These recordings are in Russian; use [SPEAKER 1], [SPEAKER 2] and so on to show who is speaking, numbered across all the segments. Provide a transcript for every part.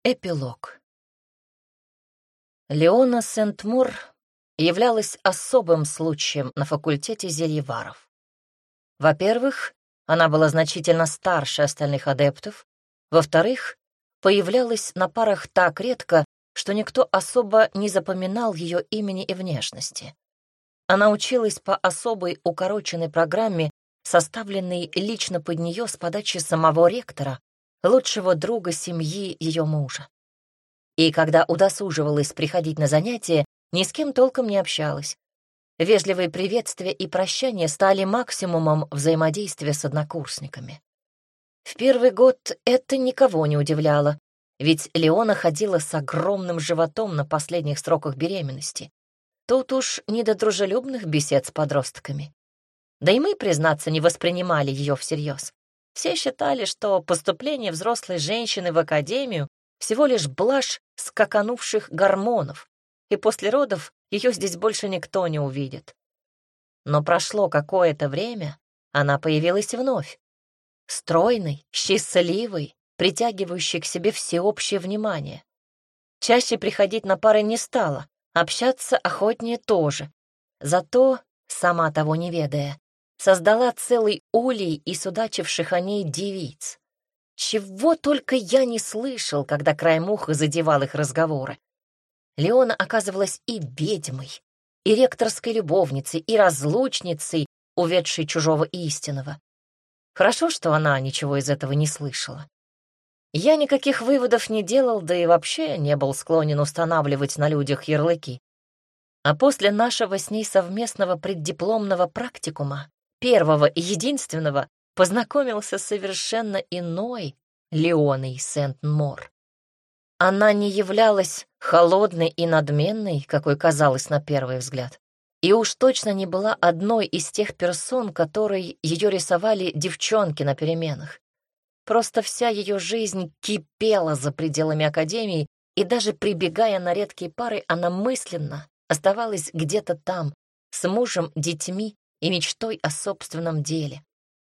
[SPEAKER 1] Эпилог. Леона Сент-Мор являлась особым случаем на факультете зельеваров. Во-первых, она была значительно старше остальных адептов. Во-вторых, появлялась на парах так редко, что никто особо не запоминал ее имени и внешности. Она училась по особой укороченной программе, составленной лично под нее с подачи самого ректора, лучшего друга семьи ее мужа. И когда удосуживалась приходить на занятия, ни с кем толком не общалась. Вежливые приветствия и прощания стали максимумом взаимодействия с однокурсниками. В первый год это никого не удивляло, ведь Леона ходила с огромным животом на последних сроках беременности. Тут уж не до дружелюбных бесед с подростками. Да и мы, признаться, не воспринимали ее всерьез. Все считали, что поступление взрослой женщины в академию всего лишь блажь скаканувших гормонов, и после родов ее здесь больше никто не увидит. Но прошло какое-то время, она появилась вновь. Стройной, счастливой, притягивающей к себе всеобщее внимание. Чаще приходить на пары не стала, общаться охотнее тоже. Зато, сама того не ведая, создала целый улей и судачивших о ней девиц. Чего только я не слышал, когда краем уха задевал их разговоры. Леона оказывалась и ведьмой, и ректорской любовницей, и разлучницей, уведшей чужого истинного. Хорошо, что она ничего из этого не слышала. Я никаких выводов не делал, да и вообще не был склонен устанавливать на людях ярлыки. А после нашего с ней совместного преддипломного практикума, первого и единственного, познакомился с совершенно иной Леоной Сент-Мор. Она не являлась холодной и надменной, какой казалась на первый взгляд, и уж точно не была одной из тех персон, которой ее рисовали девчонки на переменах. Просто вся ее жизнь кипела за пределами академии, и даже прибегая на редкие пары, она мысленно оставалась где-то там, с мужем, детьми и мечтой о собственном деле.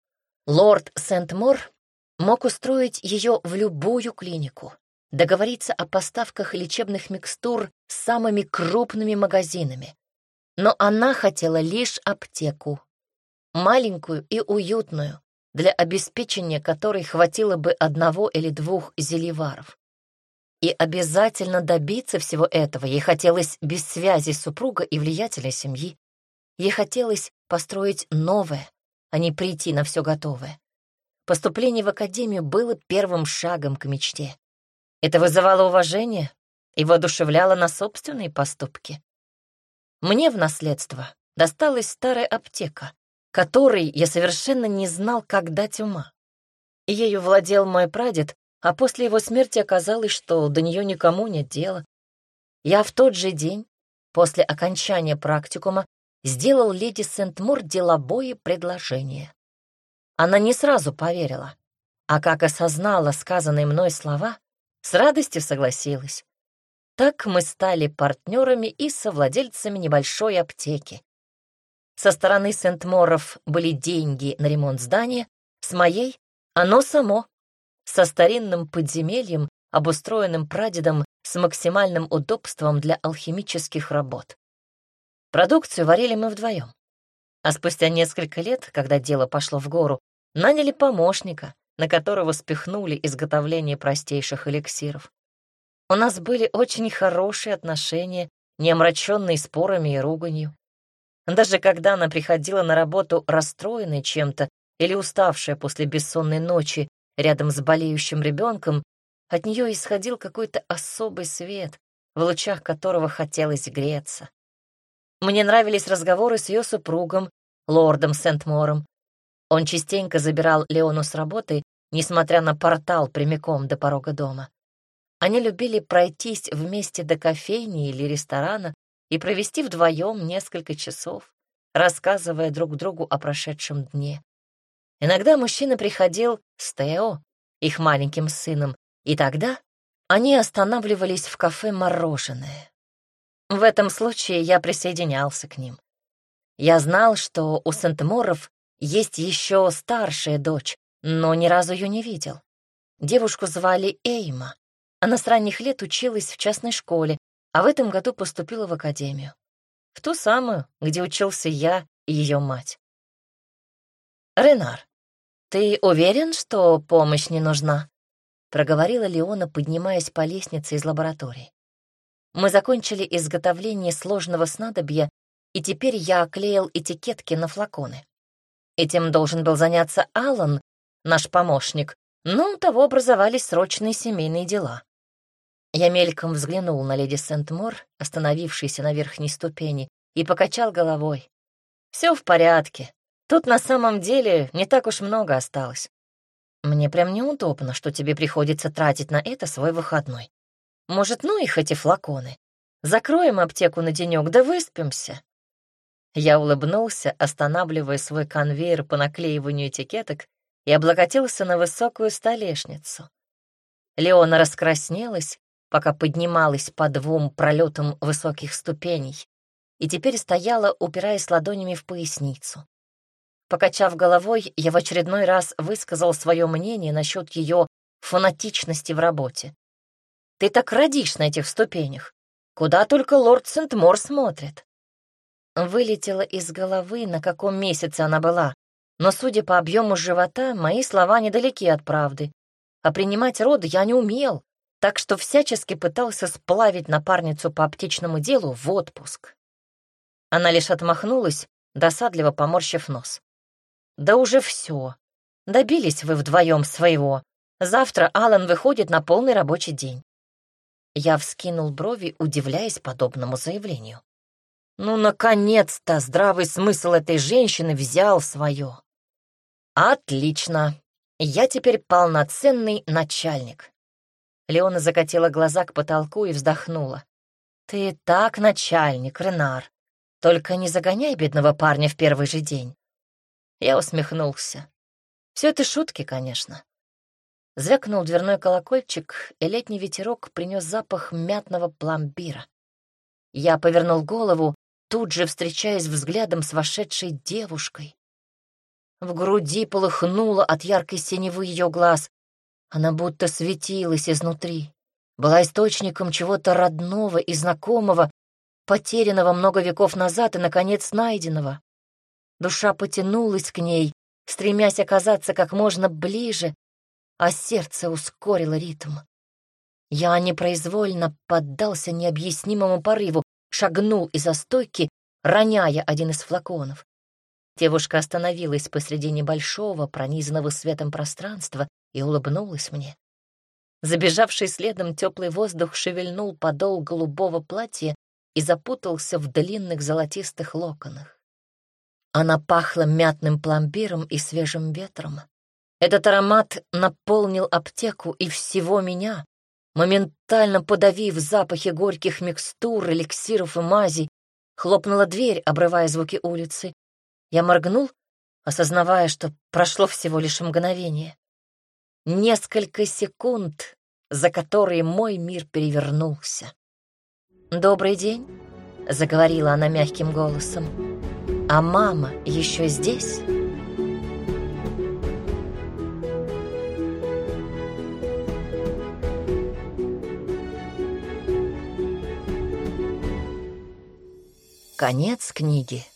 [SPEAKER 1] Лорд Сент-Мор мог устроить ее в любую клинику, договориться о поставках лечебных микстур с самыми крупными магазинами. Но она хотела лишь аптеку, маленькую и уютную, для обеспечения которой хватило бы одного или двух зельеваров. И обязательно добиться всего этого ей хотелось без связи супруга и влиятельной семьи. Ей хотелось построить новое, а не прийти на все готовое. Поступление в академию было первым шагом к мечте. Это вызывало уважение и воодушевляло на собственные поступки. Мне в наследство досталась старая аптека, которой я совершенно не знал, как дать ума. Ею владел мой прадед, а после его смерти оказалось, что до нее никому нет дела. Я в тот же день, после окончания практикума, сделал леди Сент-Мор деловое предложение. Она не сразу поверила, а как осознала сказанные мной слова, с радостью согласилась. Так мы стали партнерами и совладельцами небольшой аптеки. Со стороны Сент-Моров были деньги на ремонт здания, с моей — оно само, со старинным подземельем, обустроенным прадедом с максимальным удобством для алхимических работ. Продукцию варили мы вдвоем. А спустя несколько лет, когда дело пошло в гору, наняли помощника, на которого спихнули изготовление простейших эликсиров. У нас были очень хорошие отношения, не омраченные спорами и руганью. Даже когда она приходила на работу расстроенной чем-то или уставшая после бессонной ночи рядом с болеющим ребенком, от нее исходил какой-то особый свет, в лучах которого хотелось греться. Мне нравились разговоры с ее супругом, лордом Сент-Мором. Он частенько забирал Леону с работы, несмотря на портал прямиком до порога дома. Они любили пройтись вместе до кофейни или ресторана и провести вдвоем несколько часов, рассказывая друг другу о прошедшем дне. Иногда мужчина приходил с Тео, их маленьким сыном, и тогда они останавливались в кафе «Мороженое». В этом случае я присоединялся к ним. Я знал, что у Сент-Моров есть еще старшая дочь, но ни разу ее не видел. Девушку звали Эйма. Она с ранних лет училась в частной школе, а в этом году поступила в академию. В ту самую, где учился я и ее мать. «Ренар, ты уверен, что помощь не нужна?» — проговорила Леона, поднимаясь по лестнице из лаборатории. Мы закончили изготовление сложного снадобья, и теперь я оклеил этикетки на флаконы. Этим должен был заняться Аллан, наш помощник, но у того образовались срочные семейные дела. Я мельком взглянул на леди Сент-Мор, остановившейся на верхней ступени, и покачал головой. «Все в порядке. Тут на самом деле не так уж много осталось. Мне прям неудобно, что тебе приходится тратить на это свой выходной. Может, ну их эти флаконы? Закроем аптеку на денек, да выспимся». Я улыбнулся, останавливая свой конвейер по наклеиванию этикеток, и облокотился на высокую столешницу. Леона раскраснелась, пока поднималась по 2 пролетам высоких ступеней, и теперь стояла, упираясь ладонями в поясницу. Покачав головой, я в очередной раз высказал свое мнение насчет ее фанатичности в работе. «Ты так родишь на этих ступенях. Куда только лорд Сент-Мор смотрит». Вылетело из головы, на каком месяце она была, но, судя по объему живота, мои слова недалеки от правды. А принимать роды я не умел, так что всячески пытался сплавить напарницу по аптечному делу в отпуск. Она лишь отмахнулась, досадливо поморщив нос. «Да уже все. Добились вы вдвоем своего. Завтра Аллан выходит на полный рабочий день». Я вскинул брови, удивляясь подобному заявлению. Ну, наконец-то здравый смысл этой женщины взял свое. «Отлично. Я теперь полноценный начальник». Леона закатила глаза к потолку и вздохнула. «Ты так начальник, Ренар. Только не загоняй бедного парня в первый же день». Я усмехнулся. Все это шутки, конечно. Звякнул дверной колокольчик, и летний ветерок принес запах мятного пломбира. Я повернул голову, тут же встречаясь взглядом с вошедшей девушкой. В груди полыхнуло от яркой синевы ее глаз. Она будто светилась изнутри, была источником чего-то родного и знакомого, потерянного много веков назад и, наконец, найденного. Душа потянулась к ней, стремясь оказаться как можно ближе, а сердце ускорило ритм. Я непроизвольно поддался необъяснимому порыву, шагнул из-за стойки, роняя один из флаконов. Девушка остановилась посреди небольшого, пронизанного светом пространства и улыбнулась мне. Забежавший следом теплый воздух шевельнул подол голубого платья и запутался в длинных золотистых локонах. Она пахла мятным пломбиром и свежим ветром. Этот аромат наполнил аптеку и всего меня, моментально подавив запахи горьких микстур, эликсиров и мазей. Хлопнула дверь, обрывая звуки улицы. Я моргнул, осознавая, что прошло всего лишь мгновение. Несколько секунд, за которые мой мир перевернулся. «Добрый день», — заговорила она мягким голосом. «А мама еще здесь?» Конец книги.